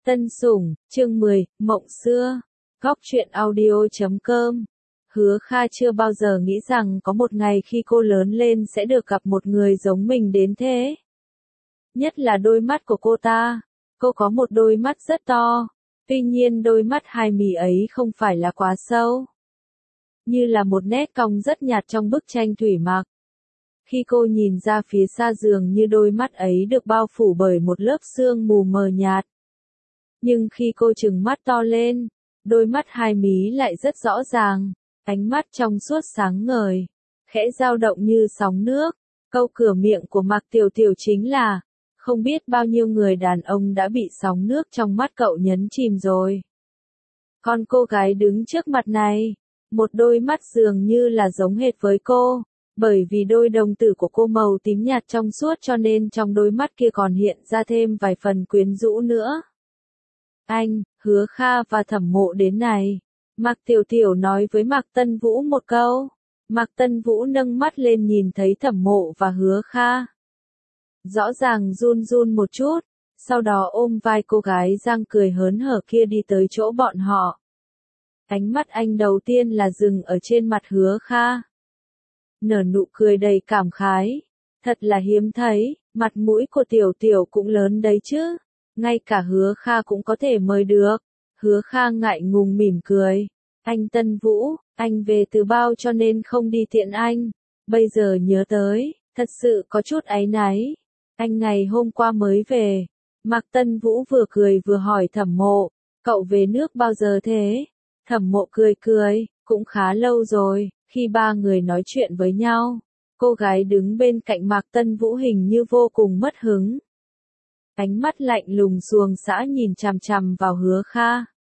Tân Sủng, chương 10, Mộng Xưa, Góc truyện audio.com. Hứa Kha chưa bao giờ nghĩ rằng có một ngày khi cô lớn lên sẽ được gặp một người giống mình đến thế. Nhất là đôi mắt của cô ta. Cô có một đôi mắt rất to, tuy nhiên đôi mắt hai mí ấy không phải là quá sâu. Như là một nét cong rất nhạt trong bức tranh thủy mặc. Khi cô nhìn ra phía xa dường như đôi mắt ấy được bao phủ bởi một lớp sương mù mờ nhạt. Nhưng khi cô trừng mắt to lên, đôi mắt hai mí lại rất rõ ràng, ánh mắt trong suốt sáng ngời, khẽ dao động như sóng nước. Câu cửa miệng của Mạc Tiểu Tiểu chính là, không biết bao nhiêu người đàn ông đã bị sóng nước trong mắt cậu nhấn chìm rồi. Còn cô gái đứng trước mặt này, một đôi mắt dường như là giống hệt với cô, bởi vì đôi đồng tử của cô màu tím nhạt trong suốt cho nên trong đôi mắt kia còn hiện ra thêm vài phần quyến rũ nữa. Anh, Hứa Kha và Thẩm Mộ đến này. Mạc Tiểu Tiểu nói với Mạc Tân Vũ một câu. Mạc Tân Vũ nâng mắt lên nhìn thấy Thẩm Mộ và Hứa Kha. Rõ ràng run run một chút, sau đó ôm vai cô gái giang cười hớn hở kia đi tới chỗ bọn họ. Ánh mắt anh đầu tiên là dừng ở trên mặt Hứa Kha. Nở nụ cười đầy cảm khái. Thật là hiếm thấy, mặt mũi của Tiểu Tiểu cũng lớn đấy chứ. Ngay cả Hứa Kha cũng có thể mời được. Hứa Kha ngại ngùng mỉm cười. Anh Tân Vũ, anh về từ bao cho nên không đi tiện anh. Bây giờ nhớ tới, thật sự có chút áy náy. Anh ngày hôm qua mới về. Mạc Tân Vũ vừa cười vừa hỏi Thẩm Mộ, cậu về nước bao giờ thế? Thẩm Mộ cười cười, cũng khá lâu rồi. Khi ba người nói chuyện với nhau, cô gái đứng bên cạnh Mạc Tân Vũ hình như vô cùng mất hứng. Ánh mắt lạnh lùng xuồng xã nhìn chằm chằm vào Hứa Kha.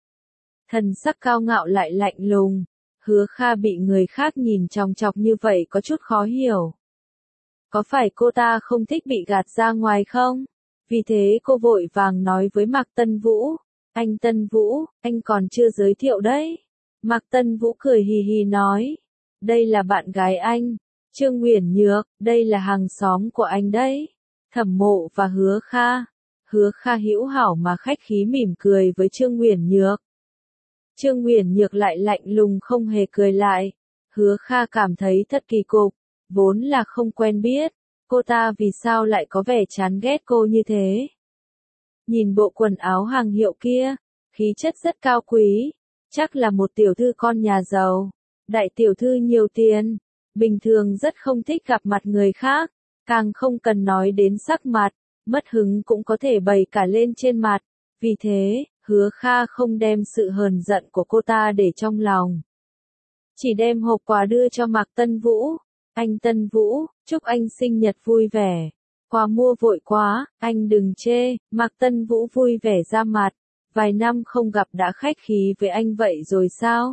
Thần sắc cao ngạo lại lạnh lùng. Hứa Kha bị người khác nhìn chòng chọc như vậy có chút khó hiểu. Có phải cô ta không thích bị gạt ra ngoài không? Vì thế cô vội vàng nói với Mạc Tân Vũ. Anh Tân Vũ, anh còn chưa giới thiệu đấy. Mạc Tân Vũ cười hì hì nói. Đây là bạn gái anh, Trương Uyển Nhược, đây là hàng xóm của anh đấy. Thẩm Mộ và Hứa Kha. Hứa Kha hữu hảo mà khách khí mỉm cười với Trương Uyển Nhược. Trương Uyển Nhược lại lạnh lùng không hề cười lại. Hứa Kha cảm thấy thật kỳ cục, vốn là không quen biết, cô ta vì sao lại có vẻ chán ghét cô như thế. Nhìn bộ quần áo hàng hiệu kia, khí chất rất cao quý, chắc là một tiểu thư con nhà giàu, đại tiểu thư nhiều tiền, bình thường rất không thích gặp mặt người khác, càng không cần nói đến sắc mặt, mất hứng cũng có thể bày cả lên trên mặt, vì thế, Hứa Kha không đem sự hờn giận của cô ta để trong lòng. Chỉ đem hộp quà đưa cho Mạc Tân Vũ. Anh Tân Vũ, chúc anh sinh nhật vui vẻ. Quà mua vội quá, anh đừng chê. Mạc Tân Vũ vui vẻ ra mặt. Vài năm không gặp đã khách khí với anh vậy rồi sao?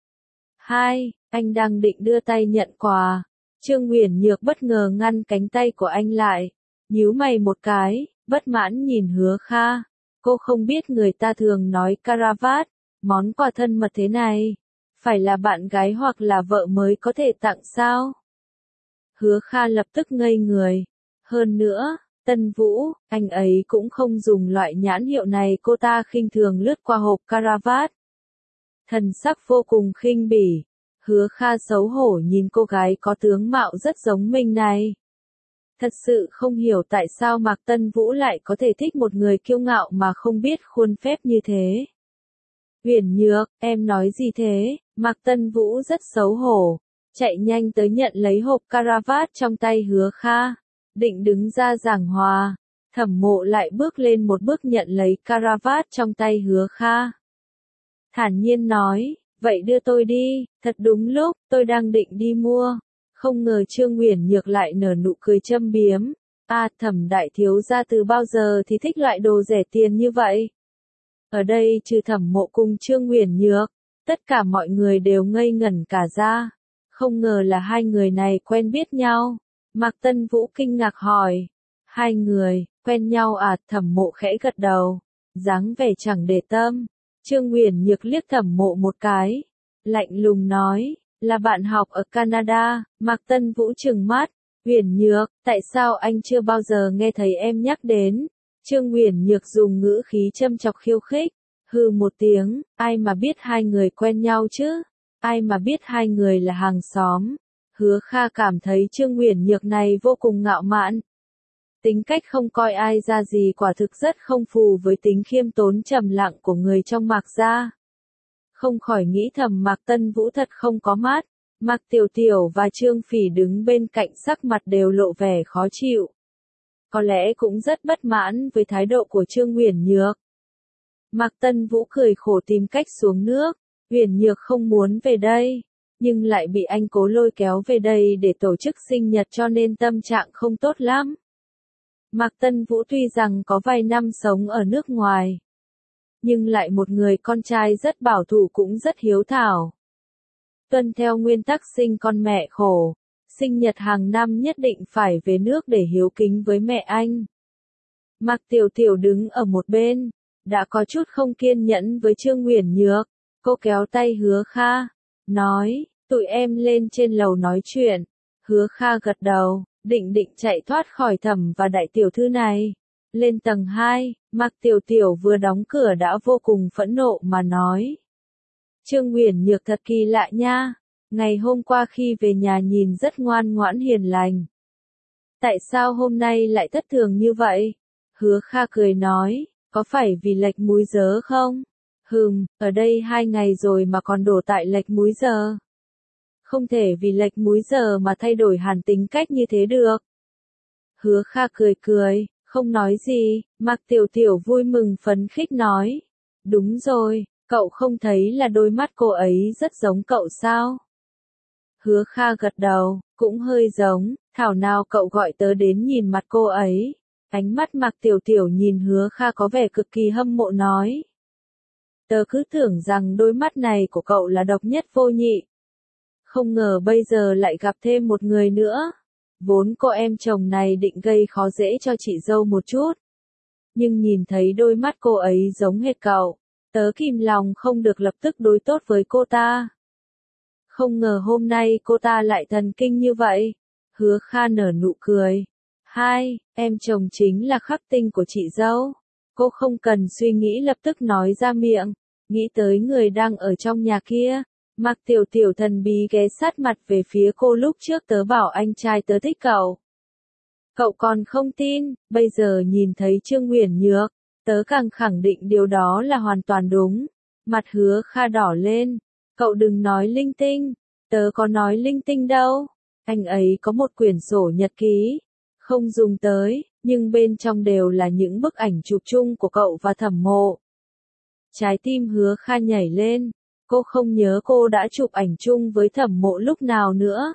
Hai, anh đang định đưa tay nhận quà. Trương Uyển Nhược bất ngờ ngăn cánh tay của anh lại. Nhíu mày một cái, bất mãn nhìn Hứa Kha. Cô không biết người ta thường nói caravat, món quà thân mật thế này. Phải là bạn gái hoặc là vợ mới có thể tặng sao? Hứa Kha lập tức ngây người. Hơn nữa, Tân Vũ, anh ấy cũng không dùng loại nhãn hiệu này, cô ta khinh thường lướt qua hộp caravat. Thần sắc vô cùng khinh bỉ. Hứa Kha xấu hổ nhìn cô gái có tướng mạo rất giống mình này. Thật sự không hiểu tại sao Mạc Tân Vũ lại có thể thích một người kiêu ngạo mà không biết khuôn phép như thế. Uyển Nhược, em nói gì thế? Mạc Tân Vũ rất xấu hổ, chạy nhanh tới nhận lấy hộp caravat trong tay Hứa Kha, định đứng ra giảng hòa. Thẩm Mộ lại bước lên một bước nhận lấy caravat trong tay Hứa Kha. Thản nhiên nói, vậy đưa tôi đi, thật đúng lúc, tôi đang định đi mua. Không ngờ Trương Uyển Nhược lại nở nụ cười châm biếm. Thẩm đại thiếu gia từ bao giờ thì thích loại đồ rẻ tiền như vậy? Ở đây trừ Thẩm Mộ cùng Trương Uyển Nhược, tất cả mọi người đều ngây ngẩn cả ra. Không ngờ là hai người này quen biết nhau. Mạc Tân Vũ kinh ngạc hỏi. Hai người, quen nhau à? Thẩm Mộ khẽ gật đầu, dáng vẻ chẳng để tâm. Trương Uyển Nhược liếc Thẩm Mộ một cái, lạnh lùng nói, là bạn học ở Canada. Mạc Tân Vũ trừng mắt, Uyển Nhược, tại sao anh chưa bao giờ nghe thấy em nhắc đến? Trương Uyển Nhược dùng ngữ khí châm chọc khiêu khích, hừ một tiếng, ai mà biết hai người quen nhau chứ, ai mà biết hai người là hàng xóm. Hứa Kha cảm thấy Trương Uyển Nhược này vô cùng ngạo mạn. Tính cách không coi ai ra gì quả thực rất không phù với tính khiêm tốn trầm lặng của người trong Mạc gia. Không khỏi nghĩ thầm Mạc Tân Vũ thật không có mắt. Mạc Tiểu Tiểu và Trương Phỉ đứng bên cạnh sắc mặt đều lộ vẻ khó chịu. Có lẽ cũng rất bất mãn với thái độ của Trương Uyển Nhược. Mạc Tân Vũ cười khổ tìm cách xuống nước. Uyển Nhược không muốn về đây, nhưng lại bị anh Cố lôi kéo về đây để tổ chức sinh nhật cho nên tâm trạng không tốt lắm. Mạc Tân Vũ tuy rằng có vài năm sống ở nước ngoài, nhưng lại một người con trai rất bảo thủ cũng rất hiếu thảo. Tuân theo nguyên tắc sinh con mẹ khổ, sinh nhật hàng năm nhất định phải về nước để hiếu kính với mẹ anh. Mạc Tiểu Tiểu đứng ở một bên, đã có chút không kiên nhẫn với Trương Uyển Nhược, cô kéo tay Hứa Kha, nói, tụi em lên trên lầu nói chuyện. Hứa Kha gật đầu, định chạy thoát khỏi Thẩm và đại tiểu thư này. Lên tầng 2, Mạc Tiểu Tiểu vừa đóng cửa đã vô cùng phẫn nộ mà nói. Trương Uyển Nhược thật kỳ lạ nha, ngày hôm qua khi về nhà nhìn rất ngoan ngoãn hiền lành. Tại sao hôm nay lại thất thường như vậy? Hứa Kha cười nói, có phải vì lệch múi giờ không? Ở đây 2 ngày rồi mà còn đổ tại lệch múi giờ. Không thể vì lệch múi giờ mà thay đổi hẳn tính cách như thế được. Hứa Kha cười, không nói gì. Mạc Tiểu Tiểu vui mừng phấn khích nói. Đúng rồi, cậu không thấy là đôi mắt cô ấy rất giống cậu sao? Hứa Kha gật đầu, cũng hơi giống, thảo nào cậu gọi tớ đến nhìn mặt cô ấy. Ánh mắt Mạc Tiểu Tiểu nhìn Hứa Kha có vẻ cực kỳ hâm mộ nói. Tớ cứ tưởng rằng đôi mắt này của cậu là độc nhất vô nhị. Không ngờ bây giờ lại gặp thêm một người nữa. Vốn cô em chồng này định gây khó dễ cho chị dâu một chút. Nhưng nhìn thấy đôi mắt cô ấy giống hệt cậu, tớ kìm lòng không được lập tức đối tốt với cô ta. Không ngờ hôm nay cô ta lại thần kinh như vậy. Hứa Kha nở nụ cười. Em chồng chính là khắc tinh của chị dâu. Cô không cần suy nghĩ lập tức nói ra miệng. Nghĩ tới người đang ở trong nhà kia. Mạc Tiểu Tiểu thần bí ghé sát mặt về phía cô lúc trước tớ bảo anh trai tớ thích cậu. Cậu còn không tin, bây giờ nhìn thấy Trương Uyển Nhược, tớ càng khẳng định điều đó là hoàn toàn đúng. Mặt Hứa Kha đỏ lên, cậu đừng nói linh tinh, tớ có nói linh tinh đâu. Anh ấy có một quyển sổ nhật ký, không dùng tới, nhưng bên trong đều là những bức ảnh chụp chung của cậu và Thẩm Mộ. Trái tim Hứa Kha nhảy lên. Cô không nhớ cô đã chụp ảnh chung với Thẩm Mộ lúc nào nữa.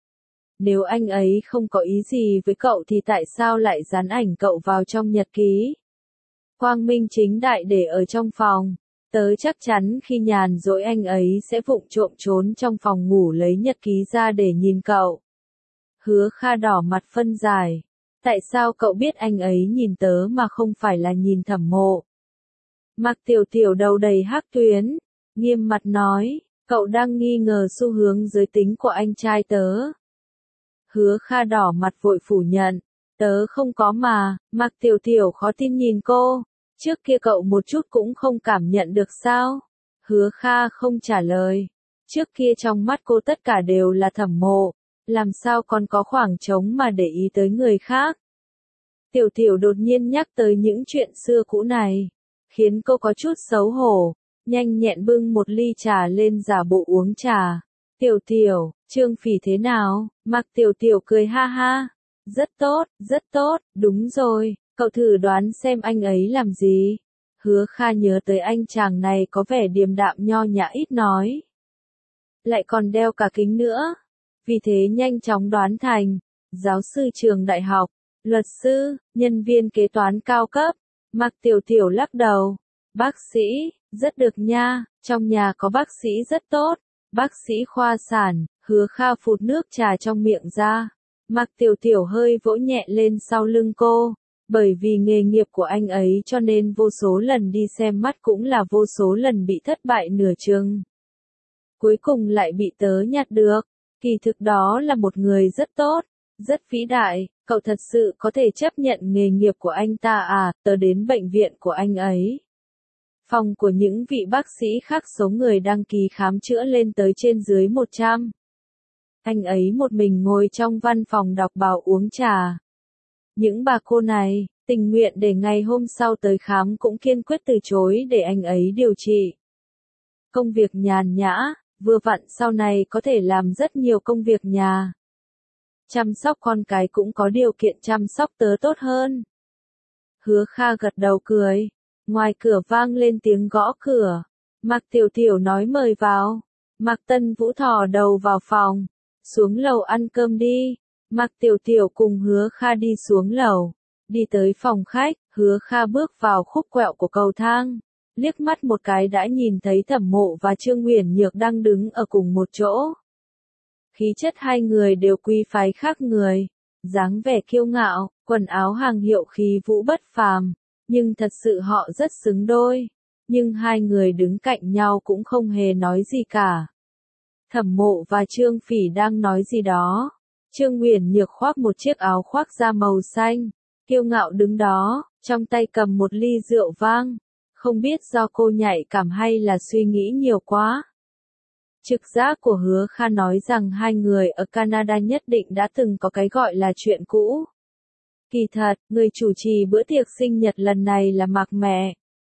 Nếu anh ấy không có ý gì với cậu thì tại sao lại dán ảnh cậu vào trong nhật ký? Quang minh chính đại để ở trong phòng. Tớ chắc chắn khi nhàn rỗi anh ấy sẽ vụng trộm trốn trong phòng ngủ lấy nhật ký ra để nhìn cậu. Hứa Kha đỏ mặt phân giải. Tại sao cậu biết anh ấy nhìn tớ mà không phải là nhìn Thẩm Mộ? Mạc Tiểu Tiểu đầu đầy hắc tuyến. Nghiêm mặt nói, cậu đang nghi ngờ xu hướng giới tính của anh trai tớ. Hứa Kha đỏ mặt vội phủ nhận, tớ không có mà. Mạc Tiểu Tiểu khó tin nhìn cô, trước kia cậu một chút cũng không cảm nhận được sao? Hứa Kha không trả lời, trước kia trong mắt cô tất cả đều là Thẩm Mộ, làm sao còn có khoảng trống mà để ý tới người khác? Tiểu Tiểu đột nhiên nhắc tới những chuyện xưa cũ này, khiến cô có chút xấu hổ. Nhanh nhẹn bưng một ly trà lên giả bộ uống trà. Tiểu Tiểu, Trương Phỉ thế nào? Mạc Tiểu Tiểu cười ha ha. Rất tốt, đúng rồi, cậu thử đoán xem anh ấy làm gì. Hứa Kha nhớ tới anh chàng này có vẻ điềm đạm nho nhã ít nói. Lại còn đeo cả kính nữa. Vì thế nhanh chóng đoán thành, giáo sư trường đại học, luật sư, nhân viên kế toán cao cấp. Mạc Tiểu Tiểu lắc đầu. Bác sĩ. Rất được nha, trong nhà có bác sĩ rất tốt, bác sĩ khoa sản. Hứa Kha phụt nước trà trong miệng ra. Mạc Tiểu Tiểu hơi vỗ nhẹ lên sau lưng cô, bởi vì nghề nghiệp của anh ấy cho nên vô số lần đi xem mắt cũng là vô số lần bị thất bại nửa chừng. Cuối cùng lại bị tớ nhặt được, kỳ thực đó là một người rất tốt, Rất vĩ đại, cậu thật sự có thể chấp nhận nghề nghiệp của anh ta à, tớ đến bệnh viện của anh ấy. Phòng của những vị bác sĩ khác số người đăng ký khám chữa lên tới trên dưới 100. Anh ấy một mình ngồi trong văn phòng đọc báo uống trà. Những bà cô này, tình nguyện để ngày hôm sau tới khám cũng kiên quyết từ chối để anh ấy điều trị. Công việc nhàn nhã, vừa vặn sau này có thể làm rất nhiều công việc nhà. Chăm sóc con cái cũng có điều kiện chăm sóc tớ tốt hơn. Hứa Kha gật đầu cười. Ngoài cửa vang lên tiếng gõ cửa. Mạc Tiểu Tiểu nói mời vào. Mạc Tân Vũ thò đầu vào phòng. Xuống lầu ăn cơm đi. Mạc Tiểu Tiểu cùng Hứa Kha đi xuống lầu. Đi tới phòng khách, Hứa Kha bước vào khúc quẹo của cầu thang. Liếc mắt một cái đã nhìn thấy Thẩm Mộ và Trương Uyển Nhược đang đứng ở cùng một chỗ. Khí chất hai người đều quý phái khác người. Dáng vẻ kiêu ngạo, quần áo hàng hiệu khí vũ bất phàm. Nhưng thật sự họ rất xứng đôi. Nhưng hai người đứng cạnh nhau cũng không hề nói gì cả. Thẩm Mộ và Trương Phỉ đang nói gì đó. Trương Uyển Nhược khoác một chiếc áo khoác da màu xanh. Kiêu ngạo đứng đó, trong tay cầm một ly rượu vang. Không biết do cô nhạy cảm hay là suy nghĩ nhiều quá. Trực giác của Hứa Kha nói rằng hai người ở Canada nhất định đã từng có cái gọi là chuyện cũ. Kỳ thật, người chủ trì bữa tiệc sinh nhật lần này là Mạc Mẹ.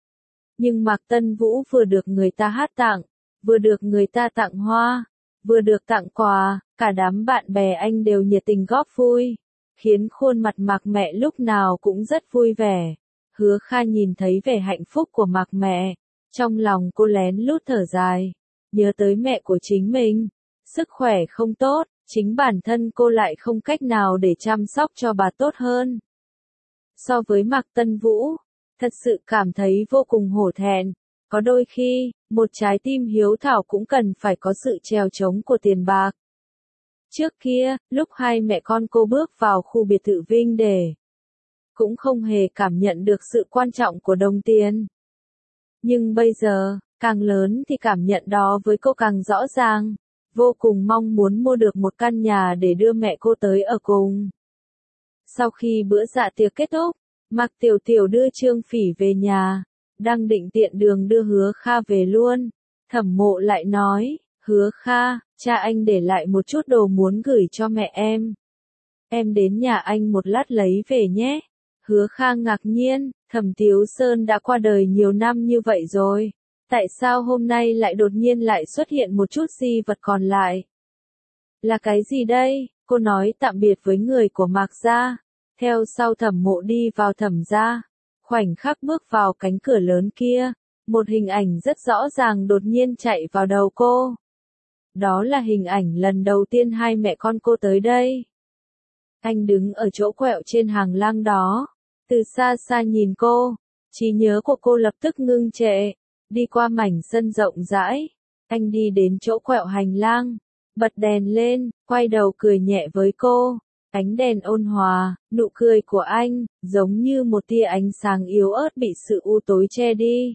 Nhưng Mạc Tân Vũ vừa được người ta hát tặng, vừa được người ta tặng hoa, vừa được tặng quà, cả đám bạn bè anh đều nhiệt tình góp vui, khiến khuôn mặt Mạc Mẹ lúc nào cũng rất vui vẻ. Hứa Kha nhìn thấy vẻ hạnh phúc của Mạc Mẹ, trong lòng cô lén lút thở dài, nhớ tới mẹ của chính mình, sức khỏe không tốt, chính bản thân cô lại không cách nào để chăm sóc cho bà tốt hơn. So với Mạc Tân Vũ, thật sự cảm thấy vô cùng hổ thẹn, có đôi khi, một trái tim hiếu thảo cũng cần phải có sự trèo trống của tiền bạc. Trước kia, lúc hai mẹ con cô bước vào khu biệt thự Vinh Đề, cũng không hề cảm nhận được sự quan trọng của đồng tiền. Nhưng bây giờ, càng lớn thì cảm nhận đó với cô càng rõ ràng, vô cùng mong muốn mua được một căn nhà để đưa mẹ cô tới ở cùng. Sau khi bữa dạ tiệc kết thúc, Mạc Tiểu Tiểu đưa Trương Phỉ về nhà, đang định tiện đường đưa Hứa Kha về luôn. Thẩm Mộ lại nói, Hứa Kha, cha anh để lại một chút đồ muốn gửi cho mẹ em. Em đến nhà anh một lát lấy về nhé. Hứa Kha ngạc nhiên, Thẩm Tiếu Sơn đã qua đời nhiều năm như vậy rồi. Tại sao hôm nay lại đột nhiên lại xuất hiện một chút di vật còn lại? Là cái gì đây? Cô nói tạm biệt với người của Mạc gia. Theo sau Thẩm Mộ đi vào Thẩm gia. Khoảnh khắc bước vào cánh cửa lớn kia, một hình ảnh rất rõ ràng đột nhiên chạy vào đầu cô. Đó là hình ảnh lần đầu tiên hai mẹ con cô tới đây. Anh đứng ở chỗ quẹo trên hàng lang đó, từ xa xa nhìn cô, trí nhớ của cô lập tức ngưng trệ, đi qua mảnh sân rộng rãi, anh đi đến chỗ quẹo hành lang, bật đèn lên, quay đầu cười nhẹ với cô, ánh đèn ôn hòa, nụ cười của anh, giống như một tia ánh sáng yếu ớt bị sự u tối che đi.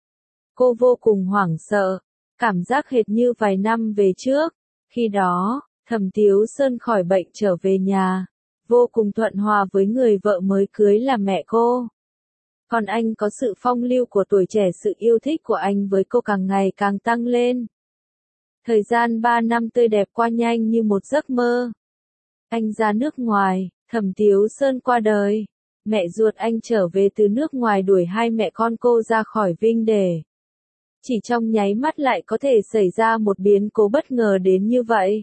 Cô vô cùng hoảng sợ, cảm giác hệt như vài năm về trước, khi đó, Thẩm Tiếu Sơn khỏi bệnh trở về nhà, vô cùng thuận hòa với người vợ mới cưới là mẹ cô. Còn anh có sự phong lưu của tuổi trẻ, sự yêu thích của anh với cô càng ngày càng tăng lên. Thời gian 3 năm tươi đẹp qua nhanh như một giấc mơ. Anh ra nước ngoài, Thẩm Tiếu Sơn qua đời. Mẹ ruột anh trở về từ nước ngoài đuổi hai mẹ con cô ra khỏi Vinh Đề. Chỉ trong nháy mắt lại có thể xảy ra một biến cố bất ngờ đến như vậy.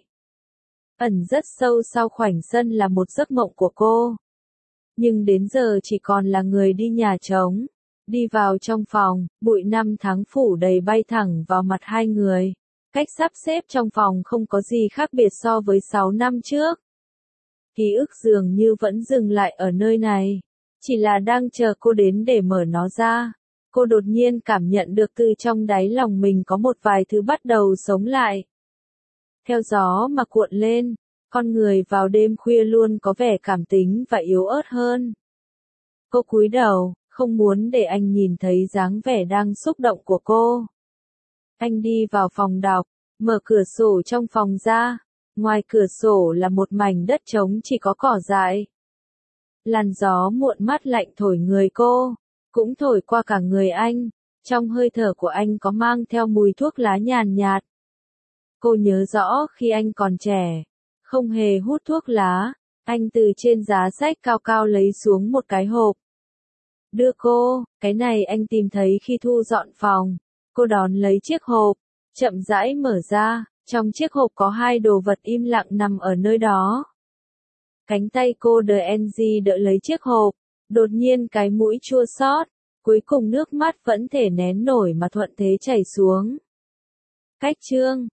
Ẩn rất sâu sau khoảnh sân là một giấc mộng của cô. Nhưng đến giờ chỉ còn là người đi nhà trống. Đi vào trong phòng, bụi năm tháng phủ đầy bay thẳng vào mặt hai người. Cách sắp xếp trong phòng không có gì khác biệt so với 6 năm trước. Ký ức dường như vẫn dừng lại ở nơi này. Chỉ là đang chờ cô đến để mở nó ra. Cô đột nhiên cảm nhận được từ trong đáy lòng mình có một vài thứ bắt đầu sống lại. Theo gió mà cuộn lên, con người vào đêm khuya luôn có vẻ cảm tính và yếu ớt hơn. Cô cúi đầu, không muốn để anh nhìn thấy dáng vẻ đang xúc động của cô. Anh đi vào phòng đọc, mở cửa sổ trong phòng ra, Ngoài cửa sổ là một mảnh đất trống chỉ có cỏ dại. Làn gió muộn mát lạnh thổi người cô, cũng thổi qua cả người anh. Trong hơi thở của anh có mang theo mùi thuốc lá nhàn nhạt. Cô nhớ rõ khi anh còn trẻ, không hề hút thuốc lá, anh từ trên giá sách cao cao lấy xuống một cái hộp. Đưa cô, cái này anh tìm thấy khi thu dọn phòng. Cô đón lấy chiếc hộp, chậm rãi mở ra, trong chiếc hộp có hai đồ vật im lặng nằm ở nơi đó. Cánh tay cô DNG đỡ lấy chiếc hộp, đột nhiên cái mũi chua xót, cuối cùng nước mắt vẫn thể nén nổi mà thuận thế chảy xuống. Cách chương